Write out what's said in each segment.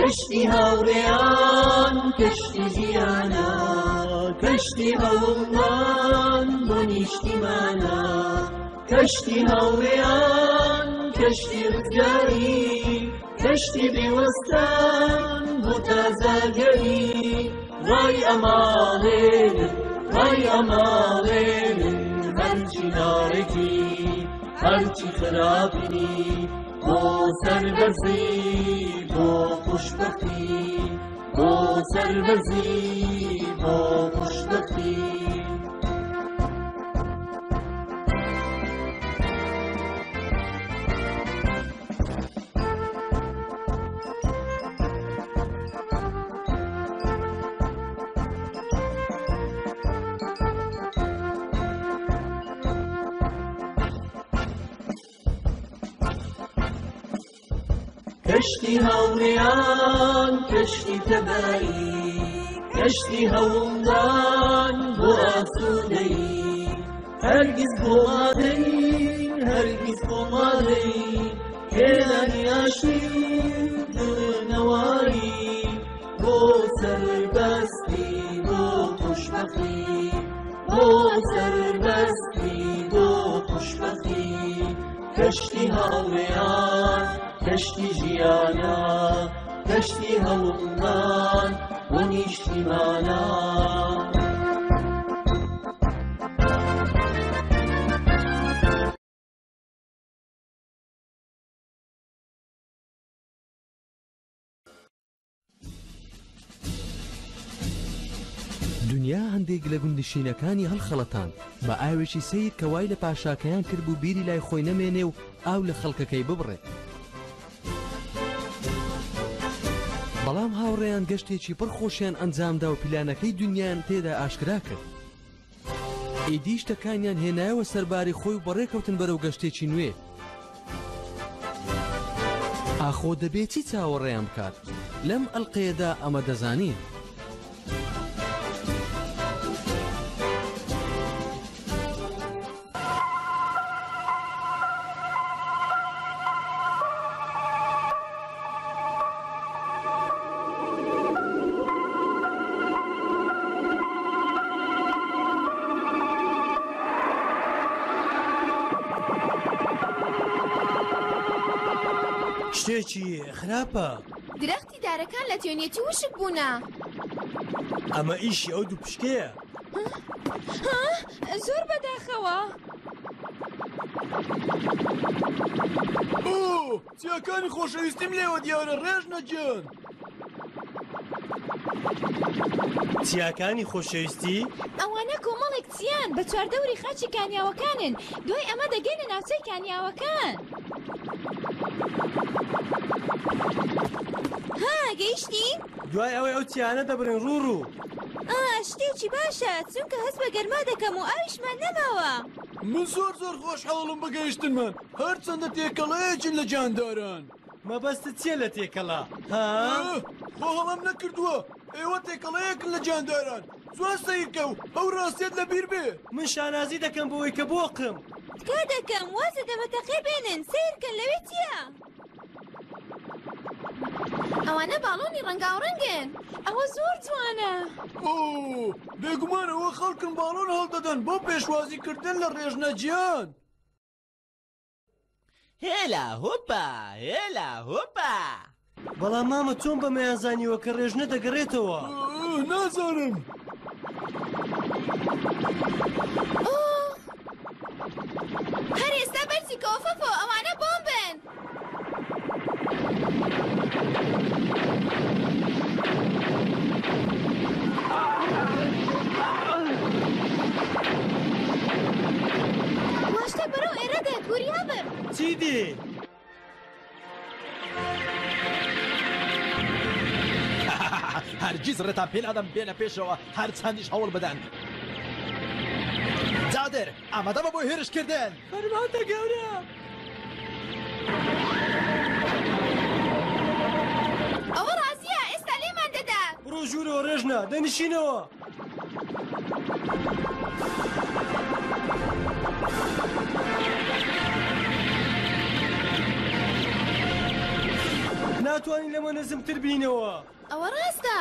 کەشتی هاوڕێیان کەشتی ژیانە کەشتی هەوڵمان بۆ نیشتیمانە کەشتی هاوڕێیان کەشتی ڕزگاری کەشتی بێوەستان بۆ تازاگەری ڕای ئەماڵێنن ڕای ئەماڵێنن هەرچی ناڕێکی هەرچی خراپی بۆ سەربەرزی بۆ خوشبەختی بۆ سەربەرزی بۆ خوشبەختی کەشتی هاوڕێیان کەشتی تەبایی کەشتی هەوڵدان بۆ ئاسوودەی هەرگیز بۆ مادەی هەرگیز بۆ مادەی هێنانی ئاشتی دڵنەواری بۆ سەربەستی بۆ خوشبەختی بۆ سەربەستی بۆ خوشبەختی کەشتی هاوڕێیان کەشتی ژیانە کەشتی هەوڵمان بۆ نیشتیمانە دنیا هەندێک لە گوندشینەکانی هەڵخەڵەتان بە ئاوێکی سیر کە وای لە پاشاکەیان کرد بوو بیری لای خۆی نەمێنێ و ئاو لە خەڵکەکەی ببڕێت. بەڵام هاوڕێیان گەشتێکی پڕ خۆشیان ئەنجامدا و پیلانەکەی دنیایان تێدا ئاشکرا کرد. ئیدی شتەکانیان هێنایەوە سەرباری خۆی و بەڕێکەوتن بەرەو گەشتێکی نوێ. ئاخۆ دەبێت چی چاوەڕێیان بکات؟ لەم ئەڵقەیەدا ئەمە دەزانین. شتێکی خراپە. درەختی دارەکان لە توێنێتی وشک بوونە. ئەمە ئیشی ئەو دوو پشکەیە. زۆر بەداخەوە. چیاکانی خۆشەویستیم لێوە دیارە ڕێژ نەجێن. چیاکانی خۆشەویستی؟ ئەوانە کۆمەڵێک چیان بە چواردەوری خاچی کانیاوەکانن. دوای ئەمە دەگەنە ناوچەی کانیاوەکان. گەیشتی؟ دوای ئەوەی ئەو چیانە دەبرن ڕوو. شتێکی باشە چونکە هەست بە گەرما دەکەم و ئاویشمان نەماوە. من زۆر خۆشحاڵم بەگەیشتنمان هەرچەندە تێکەڵەیەکین لە جانداران. مەبەستت چیە لە تێکەڵا؟ خۆ هەڵام نەکردووە ئێوە تێکەڵەیەکن لە جانداران. زۆر سەیرکە و ئەو ڕاستیت لەبیر بێ. من شانازی دەکەم بۆی کە بۆقم. تکا دەکەم وازە دەمەتەقێ بێنن سیرکەن لەوێ چییە؟ ئەوانە باڵۆنی ڕەنگاوڕەنگن. ئەوە زۆر جوانە. بێگومانەوە خەڵکن باڵۆن هەڵدەدەن بۆ پێشوازیکردن لە ڕێژنەجیان. هێلا هۆپا هێلا هۆپا. بەڵام مامە چۆن بەمەیان زانیوە کە ڕێژنە دەگەڕێتەوە؟ نازانم. هەر ئێستا بەرچی کۆفەفۆ ئەوانە بۆمبن. واشتە بەرەو ئێرە دێت گوریا بن. چی دێ؟ هەرگیز ڕێتان پێ نادەم بێنە پێشەوە هەر چەندیش هەوڵ بدەن. جادر ئامادەمە بۆ هێرشکردن. فەرمانتە گەورە. ئەوە ڕاستیە ئێستا لێمان دەدات. ڕۆ ژوورەوە ڕێژنە دەنیشینەوە. ناتوانین لەمە نەزمتر بینەوە. ئەوە ڕاستە.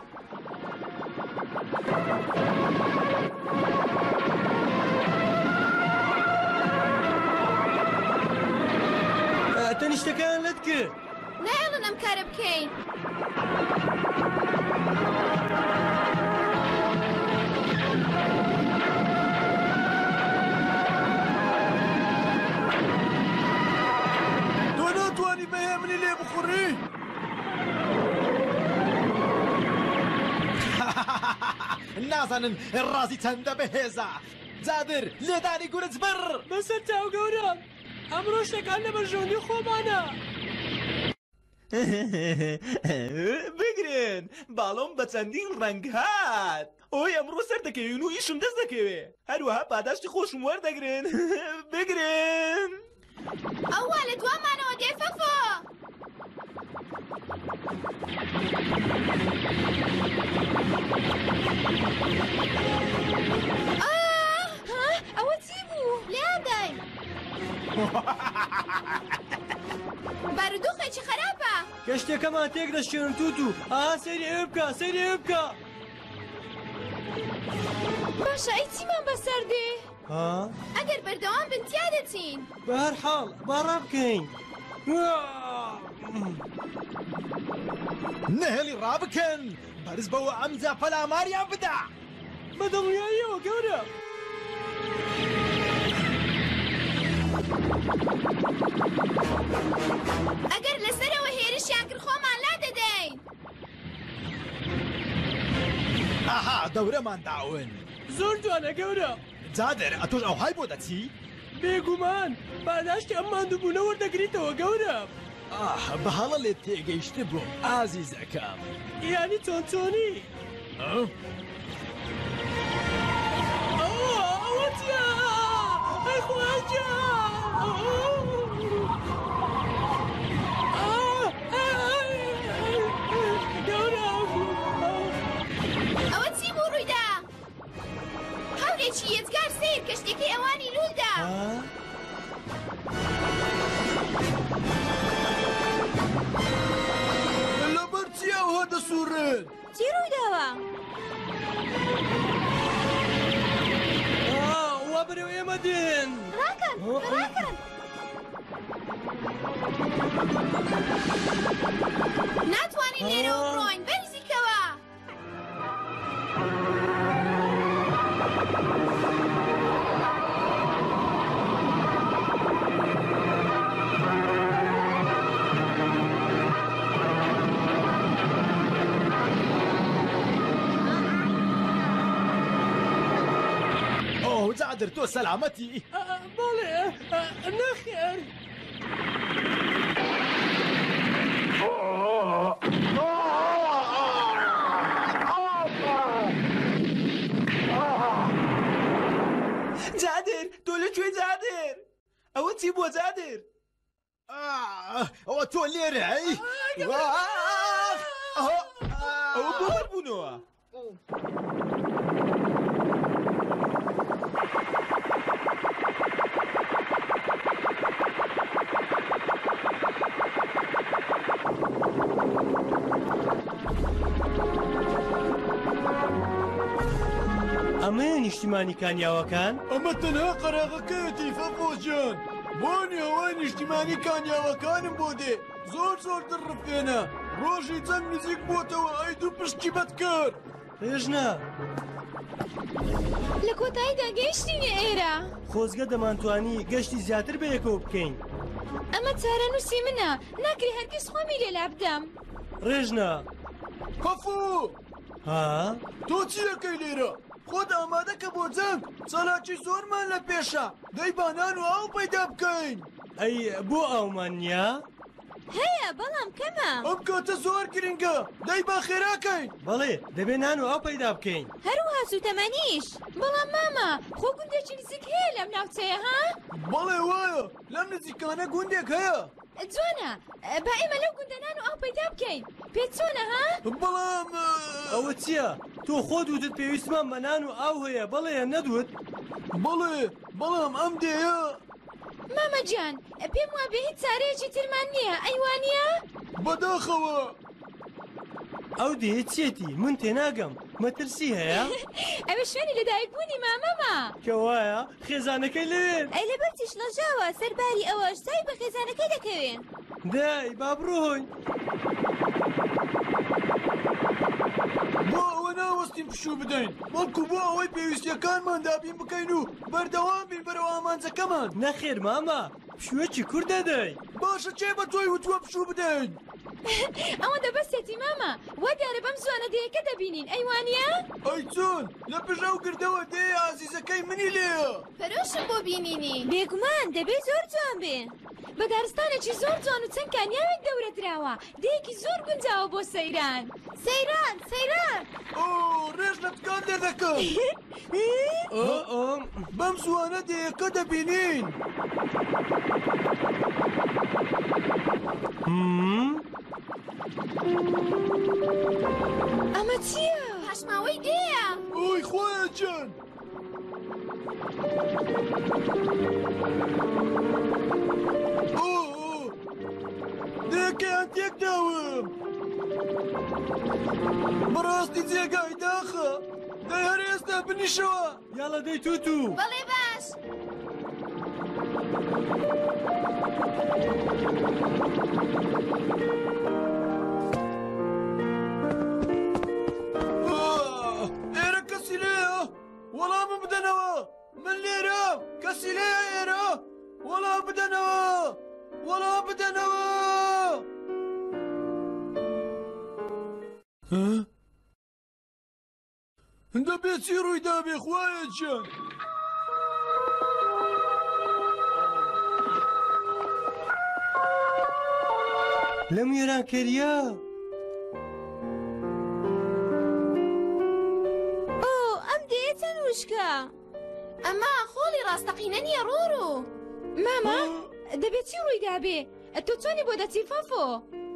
تەنیشتەکان لەت کرد. نایڵن ئەم کارە بکەین. تۆ ناتوانی بەهێ منی لێ بخوڕی؟ نازانن ڕازی چەندە بەهێزە. جادر لێدانی گورج بڕ بەسەر چاو گەورە ئەمڕۆ شتەکان لە بەرژەوندی خۆمانە. بگرن باڵۆم بە چەندین ڕەنگ هات. ئۆی ئەمڕۆ سەر دەکەوین و ئیشم دەست دەکەوێ. هەروەها پاداشتی خۆشم وەردەگرن. بگرن ئەوە لە دوامانەوە دێ فەفۆ. ئەوە چی بوو؟ لێیان دای. بارودۆخێکی خراپە. گەشتەکەمان تێک دەشێن تووتو. سەیری ئێوە بکە سەیری ئێوە بکە. باشە ئەی چیمان بەسەر دێ؟ ئەگەر بەردەوام بن تیا دەچین. بە هەر حاڵ باڕا بکەین. نهێڵی ڕابکەن بەرز بەوە ئەمجا پەلاماریان بدە. بەدڵنیاییەوە گەورە. ئەگەر لەسەرەوە هێرشیان کرد خۆمان لا دەدەین. ئاها دەورەمان داون. زۆر جوانە گەورە. جادر ئەتۆش ئەو های بۆ دەچی؟ بێگومان پاداشتی ئەم ماندووبوونە وەردەگریتەوە گەورە. بەهەڵە لێت تێگەیشت بووم ئازیزەکەم. یانی چۆنچۆنی. ئەوە چیە؟ ئەی خواجە! ئەوە چی بوو ڕوویدا؟ هەورێکی یەجگار سیر کە شتێکی ئەوانی لولدا. لەبەر چی ئەوها دەسوورن؟ چی ڕوویداوە؟ وا بەرەو ئێمە دێن. ڕاکەن ڕاکەن. ناتوانین لێرەوە بڕۆین بەرزیکەوە. جادر تۆ سەلامەتی؟ بەڵێ نەخێر. جادر تۆ لەکوێ جادر؟ ئەوە چی بووە جادر؟ ئەوە تۆ لێرەی؟ ئەوە بۆ هەربوونەوە. ئەمەیە نیشتیمانی کانیاوەکان؟ ئەمە تەنها قەراغەکەیەتی فەفۆزجان. بۆنی هەوای نیشتیمانی کانیاوەکانم بۆ دێ. زۆر زۆر دڕفێنە. ڕۆژی جەنگ نزیک بۆتەوە ئەی دوو پشتی بەد کرد. هێژنا لە کۆتاییدا گەیشتینە ئێرە. خۆزگە دەمانتوانی گەشتی زیاتر بە یەکەوە بکەین. ئەمە چارە نووسی منە. ناکری هەرگیز خۆمی لێلا بدەم. ڕێژنا فەفۆ! تۆ چی دەکەی لێرە؟ خۆت ئامادەکە بۆ جەنگ. چالاکی زۆرمان لە پێشە. دەی بانان و ئاو پەیدا بکەین. ئەی بۆ ئاومان نییە؟ هەیە بەڵام کەمە. ئەم کاتە زۆر گرنگە. دەی با خێراکەین. بەڵێ دەبێ نان و ئاو پەیدا بکەین. هەروەها سوتەمەنیش. بەڵام ماما خۆ گوندێکی نزیک هەیە لەم ناوچەیە ها؟ بەڵێ وایە لەم نزیکانە گوندێک هەیە. جوانە با ئێمە لەو گوندەنان و ئاو پەیدا بکەین. پێت چۆنە ها؟ بەڵام ئەوە چییە؟ تۆ خۆت وتت پێویستمان بە نان و ئاو هەیە بەڵێ نەدوت؟ بەڵێ بەڵام ئەم دێیە. مامەجان پێم وابێ هیچ چارەیەکی ترمان نییە ئەیوانە؟ بەداخەوە ئەو دێچێتی من تێناگەم مەترسی هەیە؟ ئەوە شوێنی لەدایکبوونی مامەمە کەوایە خێزانەکەی لێن ئەی لەبەر تیش لەژاوە سەرباری ئەوەش سای بە خێزانەکەی دەکەوێن دای با بڕۆی بۆ ئەوە ناوەستین پشوو بدەین بەڵکو بۆ ئەوەی پێویستیەکانمان دابین بکەین و بەردەوام بین بەرەوە ئامانجەکەمان. نەخێر مامە پشووەکی کوور دەدەی باشە چێ بە تۆی وتووە پشوو بدەین؟ ئەوە دەبەستێتی مامە وا دیارە بەم زوانە دەیەکە دەبینین ئەیوانە؟ ئەی چۆن لە پژەو گردەوە دێ ئازیزەکەی منی لێیە پەرۆشم بۆ بینینی بێگومان دەبێ زۆر جوان بێ بە دارستانێکی زۆر جوان و چەند کانیاوێک دەورەدراوە دەیەکی زۆر گونجاوە بۆ سەیران سەیران ئۆ ڕێژ لە تکان لێ دەکەم بەم زوانە دێیەکە دەبینین. ئەمە چییە؟ پاشماوەی دێیە ئۆی خۆیان جان دێکەیان تێک داوم بەڕاستی جێگای داخە دەی هەر ئێستا بنیشەوە یاڵە دەی تووتو بەڵێ باش ئێرە کەسی لێیە وەڵامم بدەنەوە من لێرە کەسی لێیە ئێرە وەڵام بدەنەوە دەبێت چی ڕوویدا بێ خوایە جان لەم وێرانکەریە ئەم دێتە نوشکە ئەمە خۆڵی ڕاستەقینە نییە ڕۆڕۆ مامە دەبێت چی ڕوویدا بێ تۆ چۆنی بۆ دەچی فەفۆ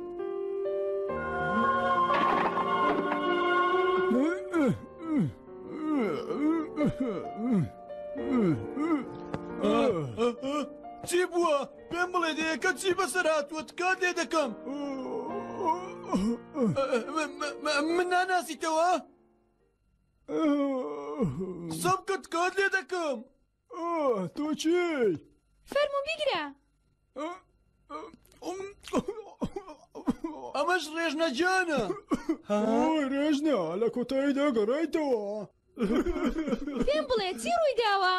چی بووە پێم بڵێ دەیەکە چی بەسەر هاتووە تکات لێ دەکەم من ناناسیتەوە قسە بکە تکات لێ دەکەم تۆ چی فەرموو بیگرە ئەمەش ڕێژنەجانە ڕێژنە لە کۆتاییدا گەڕایتەوە پێم بڵێ چی ڕوویداوە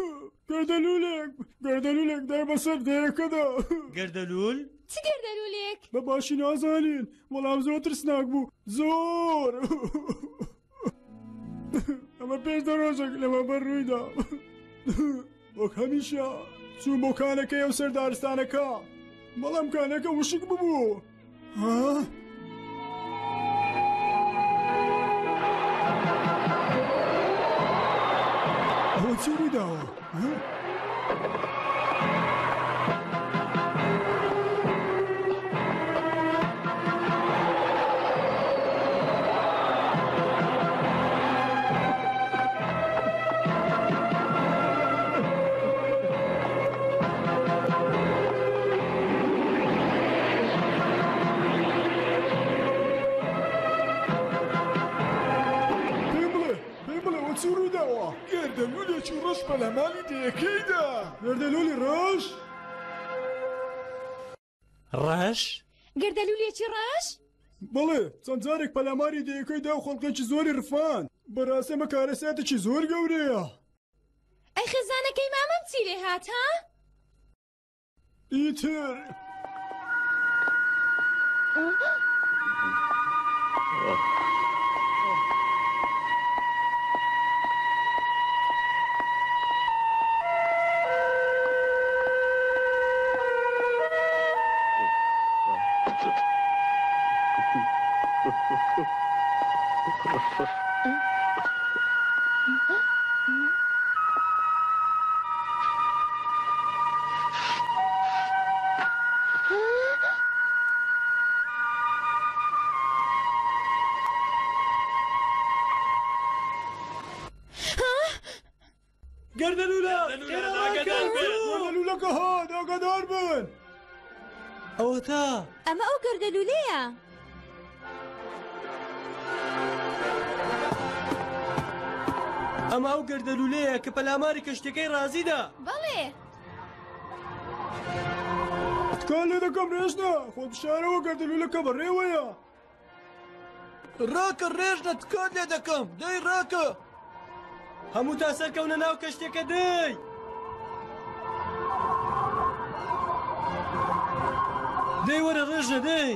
گەردەلوولێک دای بەسەر دەیەکەدا گەردەلوول چ گەردەلوولێک بە باشی نازانین وەڵام زۆر ترسناک بوو زۆر ئەمە پێش دەڕۆژێک لەمە بەر ڕوویدا وەک هەمیشە چوو بۆ کانەکەی ئەو سەر دارستانەکە بەڵام کانەکە وشک ببوو ئەوە چی ڕوویداوە گەردەلوولێکی ڕەش پەلەمانی دەیەکەیدا گەردەلوولی ڕەش ڕەش گەردەلوولێکی ڕەش بەڵێ چەند جارێک پەلەمانی دەیەکەیدا و خەڵکێکی زۆری ڕفان بەڕاستی ئەمە کارەساتێکی زۆر گەورەیە ئەی خێزانەکەی مامەم چی لێ هات ها؟ ئیتر گەردەلوولە گەردەلوولەکە هات ئەوە تا ئەمە ئەو گەردەلوولەیە. ئەمە ئەو گەردەلوولەیە کە پەلاماری کەشتەکەی ڕازیدا. بەڵێ تکان لێ دەکەم ڕێژنە خۆ بشارەوە گەردەلوولەکە بەڕێوەیە. ڕاکە ڕێژنە تکان لێ دەکەم دەی ڕاکە. هەموو تا سەرکەونە ناو کەشتێکە دەی. دەی وەرە ڕێژنە دەی.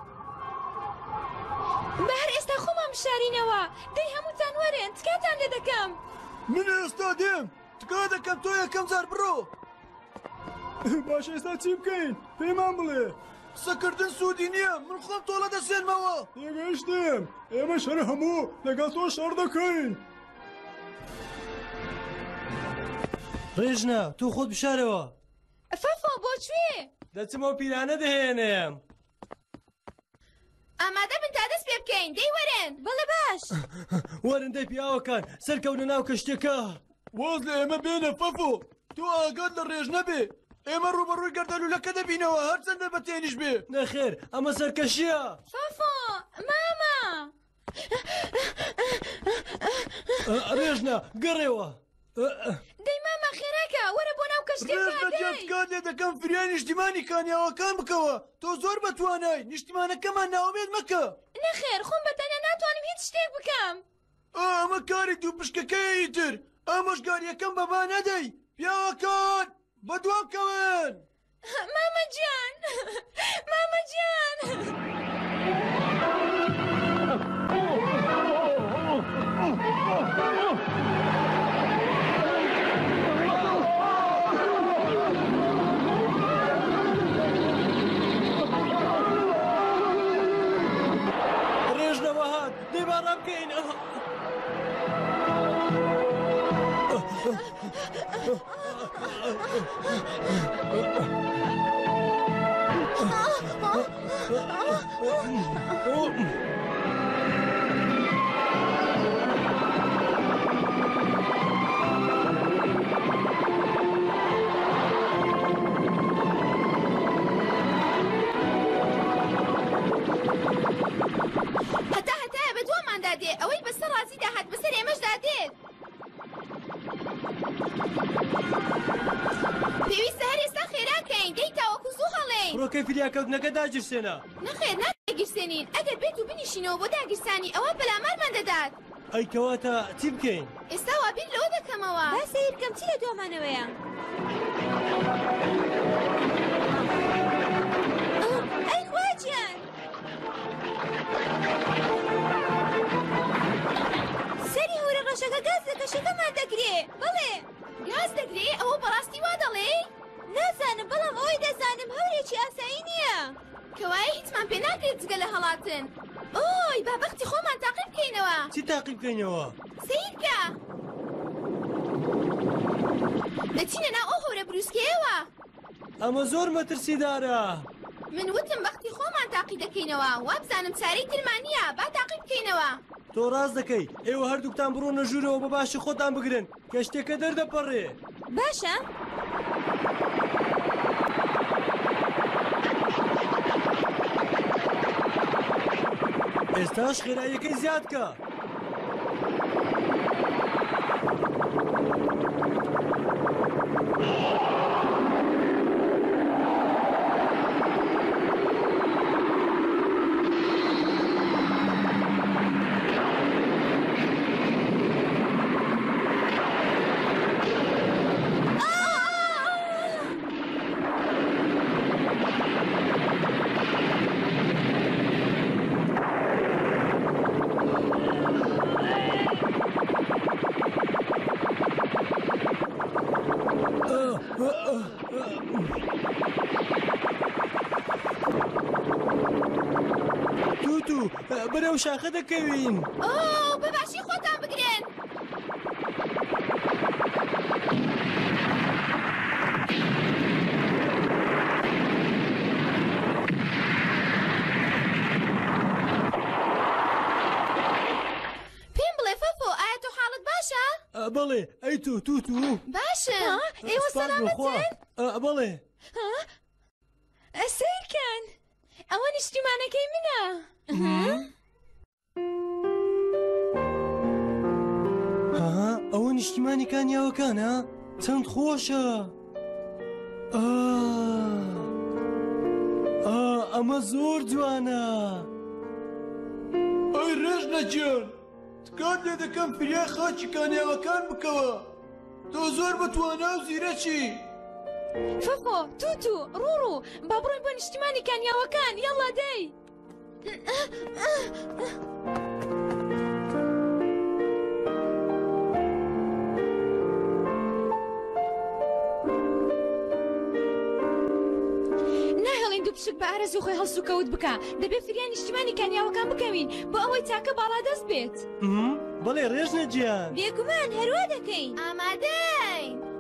بە هەر ئێستا خۆمان بشارینەوە. دەی هەمووتان وەرێن تکاتان لێ دەکەم. من ئێستا دێم تکا دەکەم تۆ یەکەم جار بڕۆ. باش ئێستا چی بکەین پێمان بڵێ. قسەکردن سوودی نییە من خۆم تۆڵە دەسێنمەوە. تێگەیشتم ئێمە شەر هەموو لەگەڵ تۆ شەڕ دەکەین. ڕێژنە تۆ خۆت بشارەوە. فەفۆ بۆکوێ؟ دەچمەوە پیرانە دەهێنێم. ئامادە بن تا دەست پێ بکەین. دەی وەرن. بەڵێ باش. وەرن دەی پیاوەکان سەرکەونە ناو کەشتێکە. واز لە ئێمە بێنە فەفۆ تۆ ئاگات لە ڕێژ نەبێ. ئێمە ڕوبەڕووی گەردەلوولەکە دەبینەوە هەرچەندە بە تێنیش بێ. نەخێر ئەمە سەرکەشیە. فەفۆ ماما. ڕێژنە گەڕێوە. دەی ماما خێراکە وەرە بۆ ناو کەشتێکە. ڕێژنە تکات لێ دەکەم فریای نیشتیمانی کانیاوەکان بکەوە. تۆ زۆر بەتوانای نیشتیمانەکەمان ناوەمێت مەکە. نەخێر خۆم بەتەنیا ناتوانم هیچ شتێک بکەم. ئەمە کاری دوو پشکەکەی تر ئامۆژگاریەکەم بەبا نەدەی. پیاوەکان بەدوام کەون. ماما جان ماما جان. ڕێژنەوە هات دەی باڕام بکەین. هەتا بەدواماندا دێ ئەوەی بەسەر ڕازیدا هات بەسەر ئێمەشدا دێت. پێویستە هەر ئێستا خێراکەین. دەی تاوەکو زوو هەڵێین. ڕۆکەی فریاکەوتنەکە داگیرسێنە. نەخێر ناگیرسێنین. ئەگەر بێت و بنیشینەوە بۆ داگیرسانی ئەوە پەلامارمان دەدات. ئەی کەواتە چی بکەین؟ ئێستا وا بیر لەوە دەکەمەوە. با سەیرکەم چی لە دۆمانەوەیە؟ ئەی خواجیان سەری هەورە ڕەشەکە گاز لە کەشەکەمان دەگرێ. بڵێ گاز دەگرێ؟ ئەوە بەڕاستی وا دەڵێ؟ نازانم بەڵام ئەوەی دەزانم هەورێکی ئاسایی نییە. کەوایە هیچمان پێ ناکرێت جگە لە هەڵاتن. ئۆی با بەختی خۆمان تاقی بکەینەوە. چی تاقی بکەینەوە؟ سیرکە دەچینە ناو ئەو هەورە بروسکەیەوە. ئەمە زۆر مەترسیدارە. من وتم بەختی خۆمان تاقی دەکەینەوە. وا بزانم چارەی ترمان نییە. با تاقی بکەینەوە. تۆ ڕاست دەکەی. ئێوە هەردووکتان بڕۆنە ژوورەوە بە باشی خۆتان بگرن. کەشتێکە دەردەپەڕێ. باشە. ئێستاش خێراییەکەی زیاد کە. توتو بەرەو شاخە دەکەوین. ئۆ بەباشی خۆتان بگرن. پێم بڵێ فەفۆ ئایا تۆ حاڵت باشە؟ بەڵێ ئەی توتو باشە. ئێوە سەلامەتن؟ بەڵێ سیرکەن نیشتیمانەکەی منە ئەوە نیشتیمانی کانیاوەکانە چەند خۆشە ئەمە زۆر جوانە ئەی ڕێژنەگیان تکات لێ دەکەم فریای خاچی کانیاوەکان بکەوە تۆ زۆر بەتوانە و زیرەکی فۆفۆ تووتو ڕوڕوو با بڕۆین بۆ نیشتیمانی کانیاوەکان یاڵا دەی ناهێڵین دوو پشک بە ئارەزوو خۆی هەڵسوکەوت بکە دەبێ فریای نیشتیمانی کانیاوەکان بکەوین بۆ ئەوەی چاکە باڵا دەست بێت بەڵێ ڕێژنەگیان بێگومان هەروە دەکەین ئامادەین